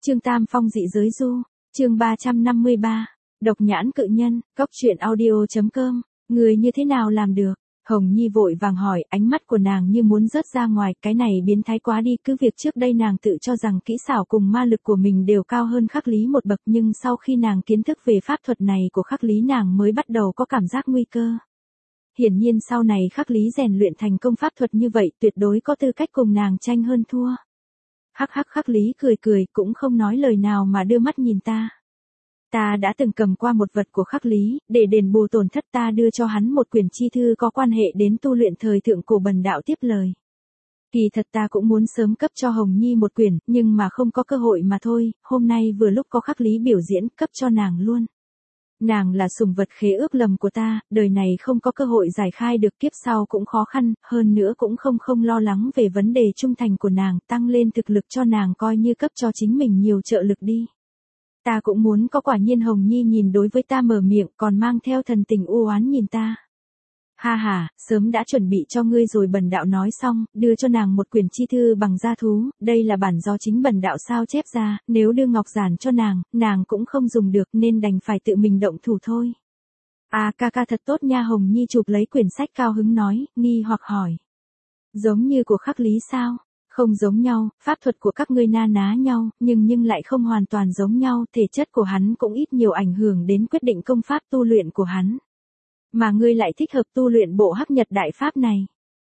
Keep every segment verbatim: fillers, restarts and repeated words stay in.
Chương Tam Phong dị giới du, chương ba trăm năm mươi ba, độc nhãn cự nhân, góc truyện audio.com, người như thế nào làm được? Hồng Nhi vội vàng hỏi, ánh mắt của nàng như muốn rớt ra ngoài, cái này biến thái quá đi, cứ việc trước đây nàng tự cho rằng kỹ xảo cùng ma lực của mình đều cao hơn Khắc Lý một bậc, nhưng sau khi nàng kiến thức về pháp thuật này của Khắc Lý nàng mới bắt đầu có cảm giác nguy cơ. Hiển nhiên sau này Khắc Lý rèn luyện thành công pháp thuật như vậy tuyệt đối có tư cách cùng nàng tranh hơn thua. Hắc hắc Khắc Lý cười cười cũng không nói lời nào mà đưa mắt nhìn ta. Ta đã từng cầm qua một vật của Khắc Lý, để đền bù tổn thất ta đưa cho hắn một quyển chi thư có quan hệ đến tu luyện thời thượng cổ bần đạo tiếp lời. Kỳ thật ta cũng muốn sớm cấp cho Hồng Nhi một quyển, nhưng mà không có cơ hội mà thôi, hôm nay vừa lúc có Khắc Lý biểu diễn cấp cho nàng luôn. Nàng là sùng vật khế ước lầm của ta, đời này không có cơ hội giải khai được, kiếp sau cũng khó khăn, hơn nữa cũng không không lo lắng về vấn đề trung thành của nàng, tăng lên thực lực cho nàng coi như cấp cho chính mình nhiều trợ lực đi. Ta cũng muốn có. Quả nhiên Hồng Nhi nhìn đối với ta mở miệng còn mang theo thần tình u oán nhìn ta. Ha ha, sớm đã chuẩn bị cho ngươi rồi. Bần đạo nói xong, đưa cho nàng một quyển chi thư bằng da thú, đây là bản do chính bần đạo sao chép ra, nếu đưa ngọc giản cho nàng, nàng cũng không dùng được nên đành phải tự mình động thủ thôi. À ca ca thật tốt nha. Hồng Nhi chụp lấy quyển sách cao hứng nói, nghi hoặc hỏi. Giống như của Khắc Lý sao? Không giống nhau, pháp thuật của các ngươi na ná nhau, nhưng nhưng lại không hoàn toàn giống nhau, thể chất của hắn cũng ít nhiều ảnh hưởng đến quyết định công pháp tu luyện của hắn. Mà ngươi lại thích hợp tu luyện bộ Hắc Nhật Đại Pháp này.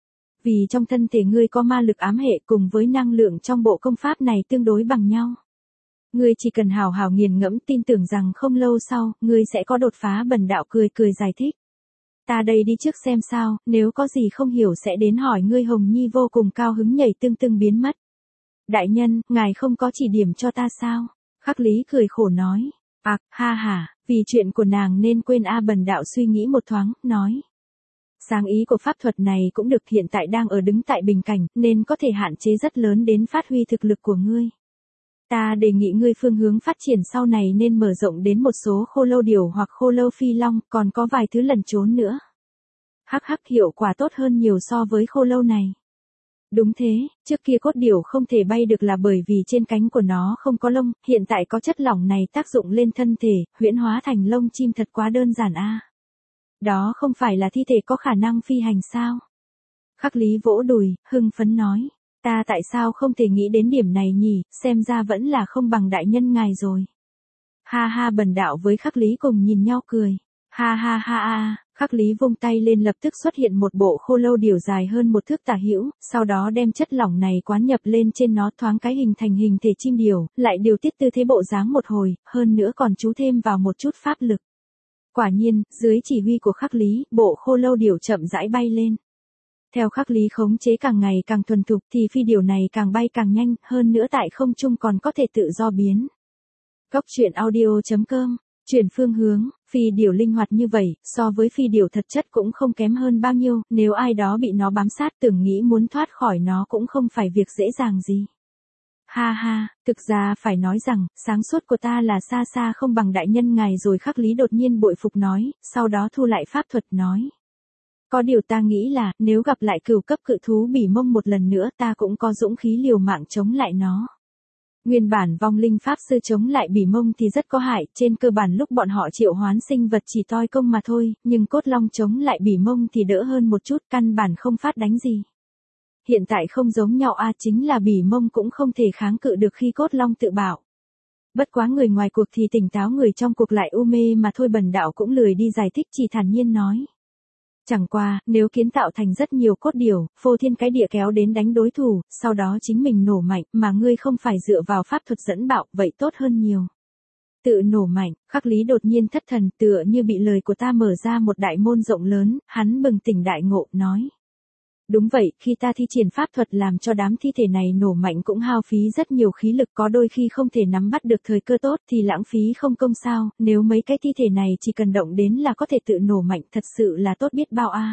Vì trong thân thể ngươi có ma lực ám hệ cùng với năng lượng trong bộ công pháp này tương đối bằng nhau. Ngươi chỉ cần hào hào nghiền ngẫm, tin tưởng rằng không lâu sau, ngươi sẽ có đột phá. Bần đạo cười cười giải thích. Ta đây đi trước xem sao, nếu có gì không hiểu sẽ đến hỏi ngươi. Hồng Nhi vô cùng cao hứng nhảy tưng tưng biến mất. Đại nhân, ngài không có chỉ điểm cho ta sao? Khắc Lý cười khổ nói. À, ha ha, vì chuyện của nàng nên quên a. Bần đạo suy nghĩ một thoáng, nói. Sáng ý của pháp thuật này cũng được, hiện tại đang ở đứng tại bình cảnh, nên có thể hạn chế rất lớn đến phát huy thực lực của ngươi. Ta đề nghị ngươi phương hướng phát triển sau này nên mở rộng đến một số khô lâu điểu hoặc khô lâu phi long, còn có vài thứ lẩn trốn nữa. Hắc hắc, hiệu quả tốt hơn nhiều so với khô lâu này. Đúng thế, trước kia cốt điểu không thể bay được là bởi vì trên cánh của nó không có lông, hiện tại có chất lỏng này tác dụng lên thân thể, huyễn hóa thành lông chim thật quá đơn giản a. À. Đó không phải là thi thể có khả năng phi hành sao? Khắc Lý vỗ đùi, hưng phấn nói. Ta tại sao không thể nghĩ đến điểm này nhỉ, xem ra vẫn là không bằng đại nhân ngài rồi. Ha ha, bần đạo với Khắc Lý cùng nhìn nhau cười. Ha ha ha ha, Khắc Lý vung tay lên lập tức xuất hiện một bộ khô lâu điểu dài hơn một thước tả hữu, sau đó đem chất lỏng này quán nhập lên trên nó, thoáng cái hình thành hình thể chim điểu, lại điều tiết tư thế bộ dáng một hồi, hơn nữa còn chú thêm vào một chút pháp lực. Quả nhiên, dưới chỉ huy của Khắc Lý, bộ khô lâu điểu chậm rãi bay lên. Theo Khắc Lý khống chế càng ngày càng thuần thục thì phi điểu này càng bay càng nhanh, hơn nữa tại không trung còn có thể tự do biến. Góc truyện audio.com, chuyển phương hướng, phi điểu linh hoạt như vậy, so với phi điểu thật chất cũng không kém hơn bao nhiêu, nếu ai đó bị nó bám sát tưởng nghĩ muốn thoát khỏi nó cũng không phải việc dễ dàng gì. Ha ha, thực ra phải nói rằng, sáng suốt của ta là xa xa không bằng đại nhân ngài rồi. Khắc Lý đột nhiên bội phục nói, sau đó thu lại pháp thuật nói. Có điều ta nghĩ là, nếu gặp lại cửu cấp cự thú bỉ mông một lần nữa ta cũng có dũng khí liều mạng chống lại nó. Nguyên bản vong linh pháp sư chống lại bỉ mông thì rất có hại, trên cơ bản lúc bọn họ triệu hoán sinh vật chỉ toi công mà thôi, nhưng cốt long chống lại bỉ mông thì đỡ hơn một chút, căn bản không phát đánh gì. Hiện tại không giống nhau a, chính là bỉ mông cũng không thể kháng cự được khi cốt long tự bảo. Bất quá người ngoài cuộc thì tỉnh táo, người trong cuộc lại u mê mà thôi. Bần đạo cũng lười đi giải thích, chỉ thản nhiên nói. Chẳng qua, nếu kiến tạo thành rất nhiều cốt điểu, phô thiên cái địa kéo đến đánh đối thủ, sau đó chính mình nổ mạnh, mà ngươi không phải dựa vào pháp thuật dẫn bạo, vậy tốt hơn nhiều. Tự nổ mạnh, Khắc Lý đột nhiên thất thần, tựa như bị lời của ta mở ra một đại môn rộng lớn, hắn bừng tỉnh đại ngộ, nói. Đúng vậy, khi ta thi triển pháp thuật làm cho đám thi thể này nổ mạnh cũng hao phí rất nhiều khí lực, có đôi khi không thể nắm bắt được thời cơ tốt thì lãng phí không công sao, nếu mấy cái thi thể này chỉ cần động đến là có thể tự nổ mạnh, thật sự là tốt biết bao a. À.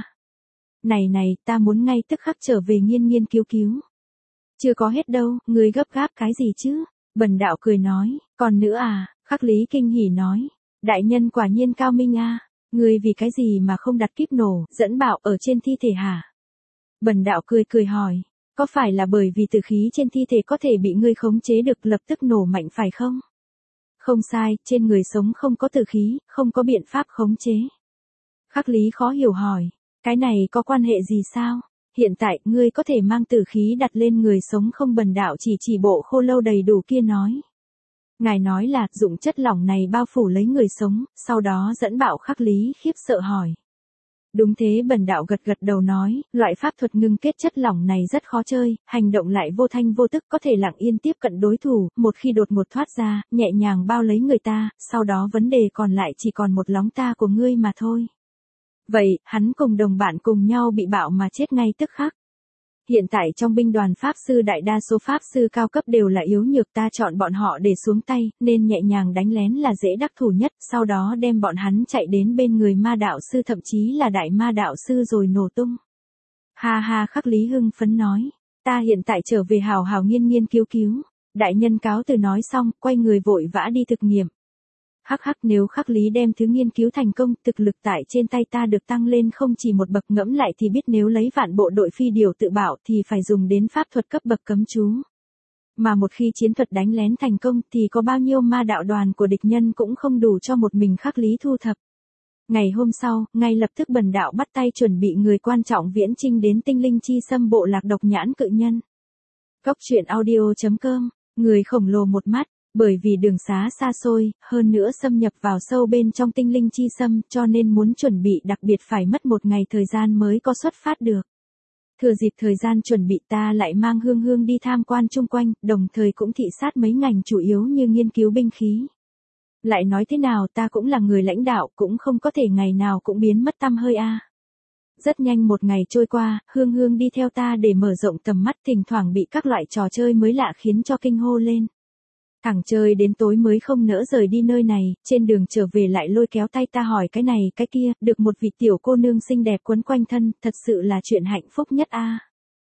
Này này, ta muốn ngay tức khắc trở về nghiên nghiên cứu cứu. Chưa có hết đâu, ngươi gấp gáp cái gì chứ? Bần đạo cười nói, còn nữa à? Khắc Lý kinh hỉ nói, đại nhân quả nhiên cao minh a. À. Ngươi vì cái gì mà không đặt kíp nổ, dẫn bạo ở trên thi thể hả? Bần đạo cười cười hỏi, Có phải là bởi vì tử khí trên thi thể có thể bị ngươi khống chế được lập tức nổ mạnh phải không? Không sai, trên người sống không có tử khí, không có biện pháp khống chế. Khắc Lý khó hiểu hỏi, cái này có quan hệ gì sao? Hiện tại, ngươi có thể mang tử khí đặt lên người sống không? Bần đạo chỉ chỉ bộ khô lâu đầy đủ kia nói. Ngài nói là, dụng chất lỏng này bao phủ lấy người sống, sau đó dẫn bạo. Khắc Lý khiếp sợ hỏi. Đúng thế, bần đạo gật gật đầu nói, loại pháp thuật ngưng kết chất lỏng này rất khó chơi, hành động lại vô thanh vô tức, có thể lặng yên tiếp cận đối thủ, một khi đột ngột thoát ra, nhẹ nhàng bao lấy người ta, sau đó vấn đề còn lại chỉ còn một lóng ta của ngươi mà thôi. Vậy, hắn cùng đồng bạn cùng nhau bị bạo mà chết ngay tức khắc. Hiện tại trong binh đoàn Pháp sư đại đa số Pháp sư cao cấp đều là yếu nhược, ta chọn bọn họ để xuống tay, nên nhẹ nhàng đánh lén là dễ đắc thủ nhất, sau đó đem bọn hắn chạy đến bên người ma đạo sư thậm chí là đại ma đạo sư rồi nổ tung. Ha ha, Khắc Lý hưng phấn nói, ta hiện tại trở về hào hào nghiên nghiên cứu cứu. Đại nhân cáo từ nói xong, quay người vội vã đi thực nghiệm. Hắc hắc, nếu Khắc Lý đem thứ nghiên cứu thành công, thực lực tại trên tay ta được tăng lên không chỉ một bậc. Ngẫm lại thì biết nếu lấy vạn bộ đội phi điều tự bảo thì phải dùng đến pháp thuật cấp bậc cấm chú. Mà một khi chiến thuật đánh lén thành công thì có bao nhiêu ma đạo đoàn của địch nhân cũng không đủ cho một mình Khắc Lý thu thập. Ngày hôm sau, ngay lập tức bần đạo bắt tay chuẩn bị người quan trọng viễn chinh đến Tinh Linh Chi Xâm bộ lạc Độc Nhãn Cự Nhân. Cốc truyện audio chấm com, người khổng lồ một mắt. Bởi vì đường xá xa xôi, hơn nữa xâm nhập vào sâu bên trong Tinh Linh Chi Xâm, cho nên muốn chuẩn bị đặc biệt phải mất một ngày thời gian mới có xuất phát được. Thừa dịp thời gian chuẩn bị, ta lại mang Hương Hương đi tham quan chung quanh, đồng thời cũng thị sát mấy ngành chủ yếu như nghiên cứu binh khí. Lại nói thế nào, ta cũng là người lãnh đạo, cũng không có thể ngày nào cũng biến mất tăm hơi a. Rất nhanh một ngày trôi qua, Hương Hương đi theo ta để mở rộng tầm mắt, thỉnh thoảng bị các loại trò chơi mới lạ khiến cho kinh hô lên. Thẳng chơi đến tối mới không nỡ rời đi nơi này, trên đường trở về lại lôi kéo tay ta hỏi cái này cái kia, được một vị tiểu cô nương xinh đẹp quấn quanh thân, thật sự là chuyện hạnh phúc nhất a.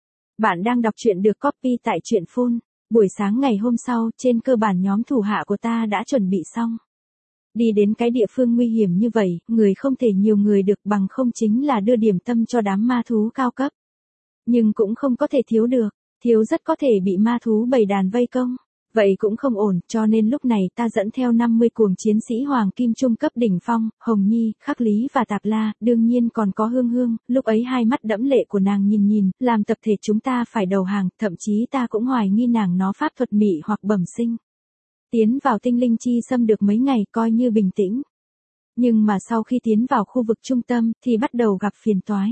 Bạn đang đọc truyện được copy tại truyện phun. Buổi sáng ngày hôm sau, trên cơ bản nhóm thủ hạ của ta đã chuẩn bị xong. Đi đến cái địa phương nguy hiểm như vậy, người không thể nhiều người được, bằng không chính là đưa điểm tâm cho đám ma thú cao cấp. Nhưng cũng không có thể thiếu được, thiếu rất có thể bị ma thú bầy đàn vây công. Vậy cũng không ổn, cho nên lúc này ta dẫn theo năm mươi cuồng chiến sĩ hoàng kim trung cấp đỉnh phong, Hồng Nhi, Khắc Lý và Tạp La, đương nhiên còn có Hương Hương, lúc ấy hai mắt đẫm lệ của nàng nhìn nhìn, làm tập thể chúng ta phải đầu hàng, thậm chí ta cũng hoài nghi nàng nó pháp thuật mị hoặc bẩm sinh. Tiến vào Tinh Linh Chi Xâm được mấy ngày coi như bình tĩnh. Nhưng mà sau khi tiến vào khu vực trung tâm thì bắt đầu gặp phiền toái.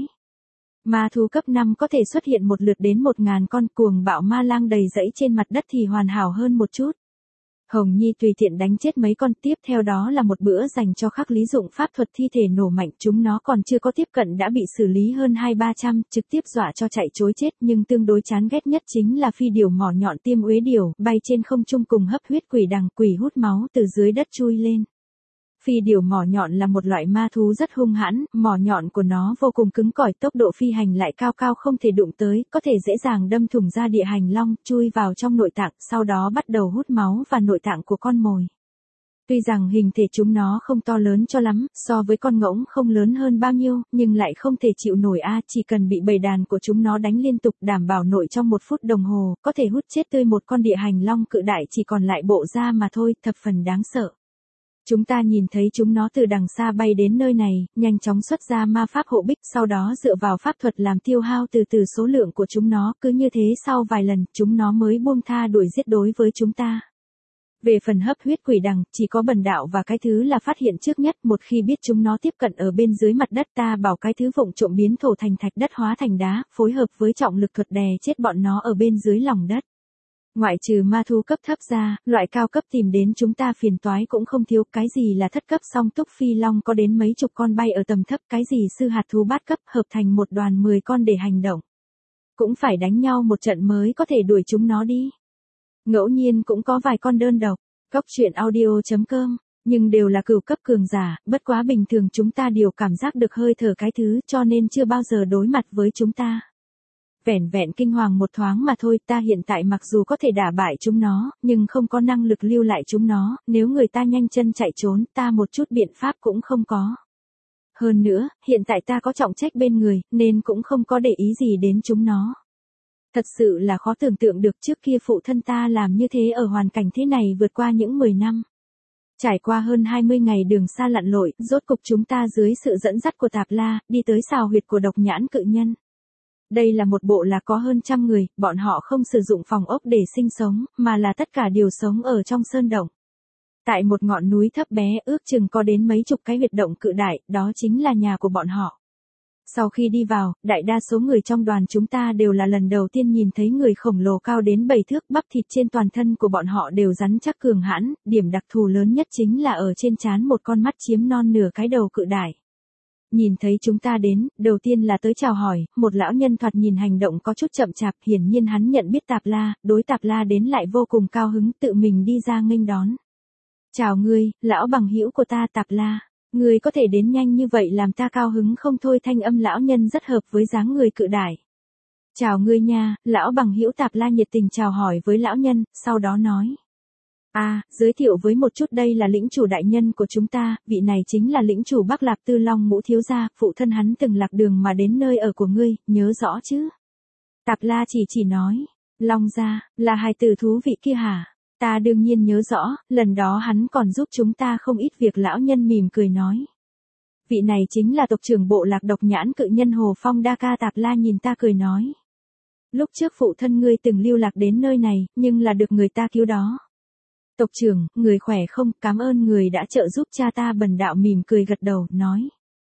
Ma thú cấp năm có thể xuất hiện một lượt đến một ngàn con, cuồng bạo ma lang đầy rẫy trên mặt đất thì hoàn hảo hơn một chút. Hồng Nhi tùy tiện đánh chết mấy con, tiếp theo đó là một bữa dành cho Khắc Lý dụng pháp thuật thi thể nổ mạnh, chúng nó còn chưa có tiếp cận đã bị xử lý hơn hai ba trăm, trực tiếp dọa cho chạy trối chết, nhưng tương đối chán ghét nhất chính là phi điểu mỏ nhọn tiêm uế điểu, bay trên không trung cùng hấp huyết quỷ đằng, quỷ hút máu từ dưới đất chui lên. Phi điểu mỏ nhọn là một loại ma thú rất hung hãn, mỏ nhọn của nó vô cùng cứng cỏi, tốc độ phi hành lại cao cao không thể đụng tới, có thể dễ dàng đâm thủng ra địa hành long, chui vào trong nội tạng, sau đó bắt đầu hút máu và nội tạng của con mồi. Tuy rằng hình thể chúng nó không to lớn cho lắm, so với con ngỗng không lớn hơn bao nhiêu, nhưng lại không thể chịu nổi a, chỉ cần bị bầy đàn của chúng nó đánh liên tục, đảm bảo nội trong một phút đồng hồ, có thể hút chết tươi một con địa hành long cự đại, chỉ còn lại bộ da mà thôi, thập phần đáng sợ. Chúng ta nhìn thấy chúng nó từ đằng xa bay đến nơi này, nhanh chóng xuất ra ma pháp hộ bích, sau đó dựa vào pháp thuật làm tiêu hao từ từ số lượng của chúng nó, cứ như thế sau vài lần, chúng nó mới buông tha đuổi giết đối với chúng ta. Về phần hấp huyết quỷ đằng, chỉ có bần đạo và cái thứ là phát hiện trước nhất, một khi biết chúng nó tiếp cận ở bên dưới mặt đất, ta bảo cái thứ vụng trộm biến thổ thành thạch, đất hóa thành đá, phối hợp với trọng lực thuật đè chết bọn nó ở bên dưới lòng đất. Ngoại trừ ma thú cấp thấp ra, loại cao cấp tìm đến chúng ta phiền toái cũng không thiếu, cái gì là thất cấp song túc phi long có đến mấy chục con bay ở tầm thấp, cái gì sư hạt thú bát cấp hợp thành một đoàn mười con để hành động. Cũng phải đánh nhau một trận mới có thể đuổi chúng nó đi. Ngẫu nhiên cũng có vài con đơn độc, cốc truyện audio chấm com, nhưng đều là cửu cấp cường giả, bất quá bình thường chúng ta đều cảm giác được hơi thở cái thứ, cho nên chưa bao giờ đối mặt với chúng ta. Vẻn vẹn kinh hoàng một thoáng mà thôi, ta hiện tại mặc dù có thể đả bại chúng nó, nhưng không có năng lực lưu lại chúng nó, nếu người ta nhanh chân chạy trốn, ta một chút biện pháp cũng không có. Hơn nữa, hiện tại ta có trọng trách bên người, nên cũng không có để ý gì đến chúng nó. Thật sự là khó tưởng tượng được trước kia phụ thân ta làm như thế ở hoàn cảnh thế này vượt qua những mười năm. Trải qua hơn hai mươi ngày đường xa lặn lội, rốt cục chúng ta dưới sự dẫn dắt của Tạp La, đi tới sào huyệt của độc nhãn cự nhân. Đây là một bộ lạc có hơn trăm người, bọn họ không sử dụng phòng ốc để sinh sống, mà là tất cả đều sống ở trong sơn động. Tại một ngọn núi thấp bé ước chừng có đến mấy chục cái huyệt động cự đại, đó chính là nhà của bọn họ. Sau khi đi vào, đại đa số người trong đoàn chúng ta đều là lần đầu tiên nhìn thấy người khổng lồ cao đến bảy thước, bắp thịt trên toàn thân của bọn họ đều rắn chắc cường hãn, điểm đặc thù lớn nhất chính là ở trên trán một con mắt chiếm non nửa cái đầu cự đại. Nhìn thấy chúng ta đến, đầu tiên là tới chào hỏi, một lão nhân thoạt nhìn hành động có chút chậm chạp, hiển nhiên hắn nhận biết Tạp La, đối Tạp La đến lại vô cùng cao hứng, tự mình đi ra nghênh đón. Chào ngươi, lão bằng hữu của ta Tạp La. Ngươi có thể đến nhanh như vậy làm ta cao hứng không thôi, thanh âm lão nhân rất hợp với dáng người cự đại. Chào ngươi nha, lão bằng hữu Tạp La nhiệt tình chào hỏi với lão nhân, sau đó nói. À, giới thiệu với một chút, đây là lĩnh chủ đại nhân của chúng ta, vị này chính là lĩnh chủ Bắc Lạc Tư Long Mũ thiếu gia, phụ thân hắn từng lạc đường mà đến nơi ở của ngươi, nhớ rõ chứ? Tạp La chỉ chỉ nói, Long gia, là hài tử thú vị kia hả? Ta đương nhiên nhớ rõ, lần đó hắn còn giúp chúng ta không ít việc, lão nhân mỉm cười nói. Vị này chính là tộc trưởng bộ lạc độc nhãn cự nhân Hồ Phong Đa Ca. Tạp La nhìn ta cười nói. Lúc trước phụ thân ngươi từng lưu lạc đến nơi này, nhưng là được người ta cứu đó. Tộc trưởng, người khỏe không, cảm ơn người đã trợ giúp cha ta. Bần đạo mỉm cười gật đầu, nói.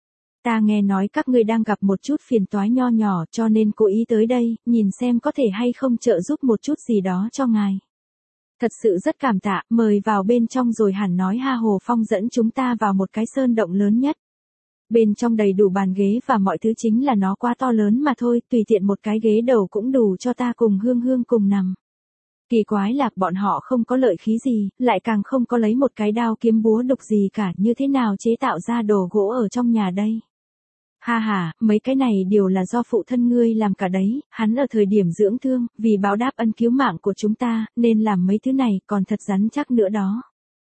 Ta nghe nói các ngươi đang gặp một chút phiền toái nho nhỏ cho nên cố ý tới đây, nhìn xem có thể hay không trợ giúp một chút gì đó cho ngài. Thật sự rất cảm tạ, mời vào bên trong rồi hẳn nói ha. Hồ Phong dẫn chúng ta vào một cái sơn động lớn nhất. Bên trong đầy đủ bàn ghế và mọi thứ, chính là nó quá to lớn mà thôi, tùy tiện một cái ghế đầu cũng đủ cho ta cùng Hương Hương cùng nằm. Kỳ quái là bọn họ không có lợi khí gì, lại càng không có lấy một cái đao kiếm búa đục gì cả, như thế nào chế tạo ra đồ gỗ ở trong nhà đây? Ha ha, mấy cái này đều là do phụ thân ngươi làm cả đấy, hắn ở thời điểm dưỡng thương, vì báo đáp ân cứu mạng của chúng ta, nên làm mấy thứ này, còn thật rắn chắc nữa đó.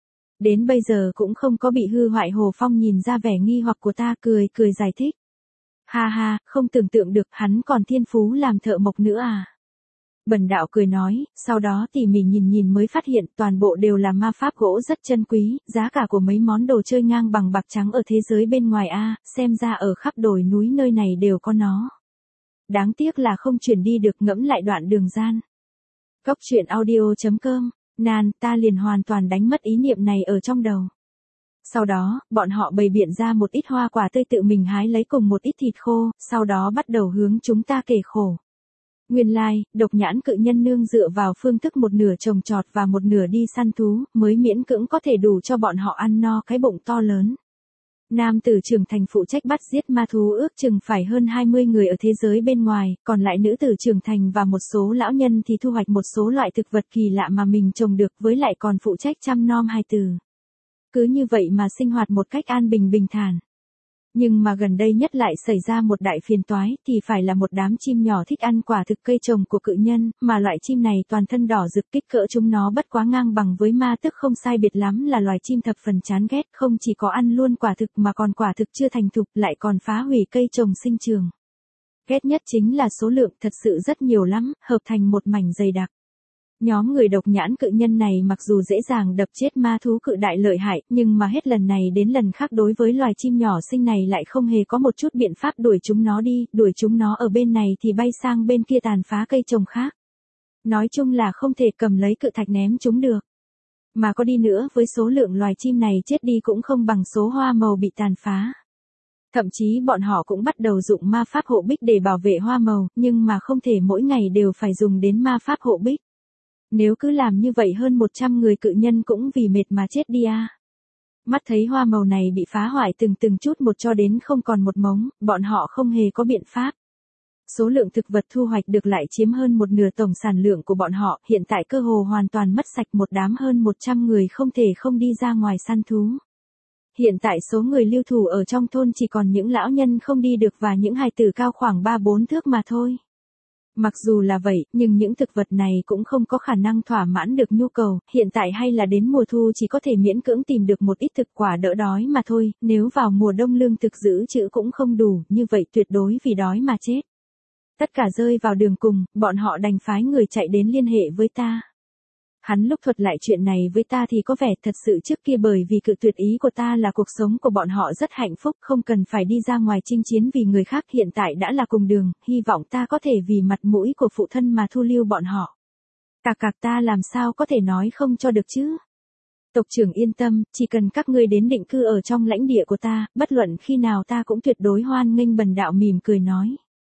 Đến bây giờ cũng không có bị hư hoại. Hồ Phong nhìn ra vẻ nghi hoặc của ta, cười cười giải thích. Ha ha, không tưởng tượng được hắn còn thiên phú làm thợ mộc nữa à. Bần đạo cười nói, sau đó tỉ mỉ nhìn nhìn mới phát hiện toàn bộ đều là ma pháp gỗ rất chân quý, giá cả của mấy món đồ chơi ngang bằng bạc trắng ở thế giới bên ngoài a, xem ra ở khắp đồi núi nơi này đều có nó. Đáng tiếc là không chuyển đi được, ngẫm lại đoạn đường gian. Cốc truyện audio chấm com, nan, ta liền hoàn toàn đánh mất ý niệm này ở trong đầu. Sau đó, bọn họ bày biện ra một ít hoa quả tươi tự mình hái lấy cùng một ít thịt khô, sau đó bắt đầu hướng chúng ta kể khổ. Nguyên lai, like, độc nhãn cự nhân nương dựa vào phương thức một nửa trồng trọt và một nửa đi săn thú, mới miễn cưỡng có thể đủ cho bọn họ ăn no cái bụng to lớn. Nam tử trưởng thành phụ trách bắt giết ma thú ước chừng phải hơn hai mươi người ở thế giới bên ngoài, còn lại nữ tử trưởng thành và một số lão nhân thì thu hoạch một số loại thực vật kỳ lạ mà mình trồng được, với lại còn phụ trách chăm nom hài tử. Cứ như vậy mà sinh hoạt một cách an bình bình thản. Nhưng mà gần đây nhất lại xảy ra một đại phiền toái, thì phải là một đám chim nhỏ thích ăn quả thực cây trồng của cự nhân, mà loại chim này toàn thân đỏ rực, kích cỡ chúng nó bất quá ngang bằng với ma tước không sai biệt lắm, là loài chim thập phần chán ghét, không chỉ có ăn luôn quả thực mà còn quả thực chưa thành thục, lại còn phá hủy cây trồng sinh trường. Ghét nhất chính là số lượng thật sự rất nhiều lắm, hợp thành một mảnh dày đặc. Nhóm người độc nhãn cự nhân này mặc dù dễ dàng đập chết ma thú cự đại lợi hại, nhưng mà hết lần này đến lần khác đối với loài chim nhỏ xinh này lại không hề có một chút biện pháp đuổi chúng nó đi, đuổi chúng nó ở bên này thì bay sang bên kia tàn phá cây trồng khác. Nói chung là không thể cầm lấy cự thạch ném chúng được. Mà có đi nữa, với số lượng loài chim này chết đi cũng không bằng số hoa màu bị tàn phá. Thậm chí bọn họ cũng bắt đầu dụng ma pháp hộ bích để bảo vệ hoa màu, nhưng mà không thể mỗi ngày đều phải dùng đến ma pháp hộ bích. Nếu cứ làm như vậy hơn một trăm người cự nhân cũng vì mệt mà chết đi à. Mắt thấy hoa màu này bị phá hoại từng từng chút một cho đến không còn một mống, bọn họ không hề có biện pháp. Số lượng thực vật thu hoạch được lại chiếm hơn một nửa tổng sản lượng của bọn họ, hiện tại cơ hồ hoàn toàn mất sạch, một đám hơn một trăm người không thể không đi ra ngoài săn thú. Hiện tại số người lưu thủ ở trong thôn chỉ còn những lão nhân không đi được và những hài tử cao khoảng ba bốn thước mà thôi. Mặc dù là vậy, nhưng những thực vật này cũng không có khả năng thỏa mãn được nhu cầu, hiện tại hay là đến mùa thu chỉ có thể miễn cưỡng tìm được một ít thực quả đỡ đói mà thôi, nếu vào mùa đông lương thực giữ trữ cũng không đủ, như vậy tuyệt đối vì đói mà chết. Tất cả rơi vào đường cùng, bọn họ đành phái người chạy đến liên hệ với ta. Hắn lúc thuật lại chuyện này với ta thì có vẻ thật sự trước kia bởi vì cự tuyệt ý của ta là cuộc sống của bọn họ rất hạnh phúc, không cần phải đi ra ngoài chinh chiến vì người khác, hiện tại đã là cùng đường, hy vọng ta có thể vì mặt mũi của phụ thân mà thu lưu bọn họ. Cạc cạc, ta làm sao có thể nói không cho được chứ? Tộc trưởng yên tâm, chỉ cần các ngươi đến định cư ở trong lãnh địa của ta, bất luận khi nào ta cũng tuyệt đối hoan nghênh. Bần đạo mỉm cười nói.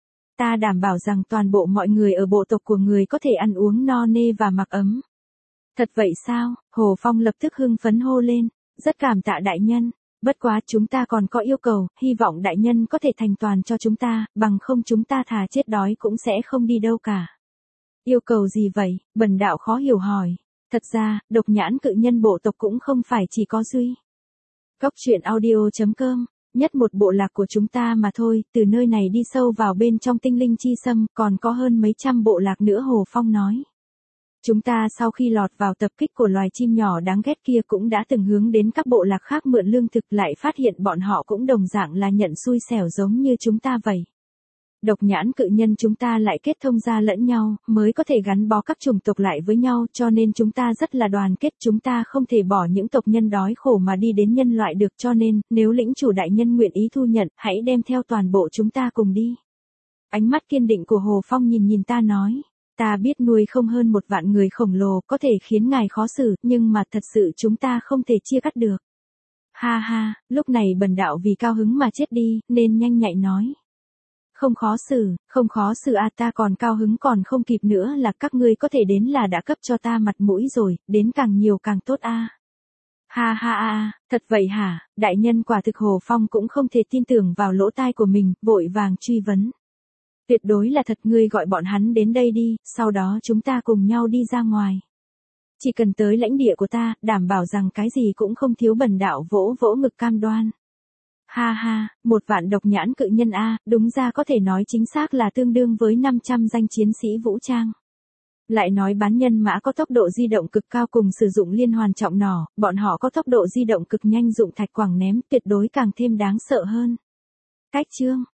Ta đảm bảo rằng toàn bộ mọi người ở bộ tộc của người có thể ăn uống no nê và mặc ấm. Thật vậy sao? Hồ Phong lập tức hưng phấn hô lên. Rất cảm tạ đại nhân. Bất quá chúng ta còn có yêu cầu, hy vọng đại nhân có thể thành toàn cho chúng ta, bằng không chúng ta thà chết đói cũng sẽ không đi đâu cả. Yêu cầu gì vậy? Bần đạo khó hiểu hỏi. Thật ra, độc nhãn cự nhân bộ tộc cũng không phải chỉ có duy. Góc truyện audio chấm com, nhất một bộ lạc của chúng ta mà thôi, từ nơi này đi sâu vào bên trong tinh linh chi xâm, còn có hơn mấy trăm bộ lạc nữa. Hồ Phong nói. Chúng ta sau khi lọt vào tập kích của loài chim nhỏ đáng ghét kia cũng đã từng hướng đến các bộ lạc khác mượn lương thực, lại phát hiện bọn họ cũng đồng dạng là nhận xui xẻo giống như chúng ta vậy. Độc nhãn cự nhân chúng ta lại kết thông ra lẫn nhau, mới có thể gắn bó các chủng tộc lại với nhau, cho nên chúng ta rất là đoàn kết, chúng ta không thể bỏ những tộc nhân đói khổ mà đi đến nhân loại được, cho nên, nếu lĩnh chủ đại nhân nguyện ý thu nhận, hãy đem theo toàn bộ chúng ta cùng đi. Ánh mắt kiên định của Hồ Phong nhìn nhìn ta nói, ta biết nuôi không hơn một vạn người khổng lồ có thể khiến ngài khó xử, nhưng mà thật sự chúng ta không thể chia cắt được. Ha ha, lúc này bần đạo vì cao hứng mà chết đi, nên nhanh nhạy nói. Không khó xử, không khó xử à, ta còn cao hứng còn không kịp nữa là các ngươi có thể đến là đã cấp cho ta mặt mũi rồi, đến càng nhiều càng tốt a. À. Ha ha ha, thật vậy hả? Đại nhân quả thực. Hồ Phong cũng không thể tin tưởng vào lỗ tai của mình, vội vàng truy vấn. Tuyệt đối là thật, ngươi gọi bọn hắn đến đây đi, sau đó chúng ta cùng nhau đi ra ngoài. Chỉ cần tới lãnh địa của ta, đảm bảo rằng cái gì cũng không thiếu. Bần đạo vỗ vỗ ngực cam đoan. Ha ha, một vạn độc nhãn cự nhân a, đúng ra có thể nói chính xác là tương đương với năm trăm danh chiến sĩ vũ trang. Lại nói bán nhân mã có tốc độ di động cực cao cùng sử dụng liên hoàn trọng nỏ, bọn họ có tốc độ di động cực nhanh dụng thạch quảng ném, tuyệt đối càng thêm đáng sợ hơn. Cách chương